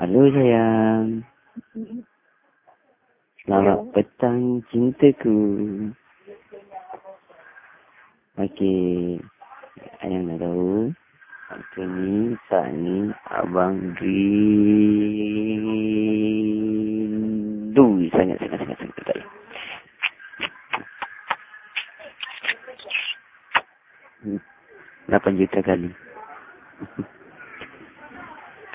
Halo sayang. Selamat petang cintaku. Okey. Ayang nak tahu. Saat ni abang rindu sangat. 8 juta kali.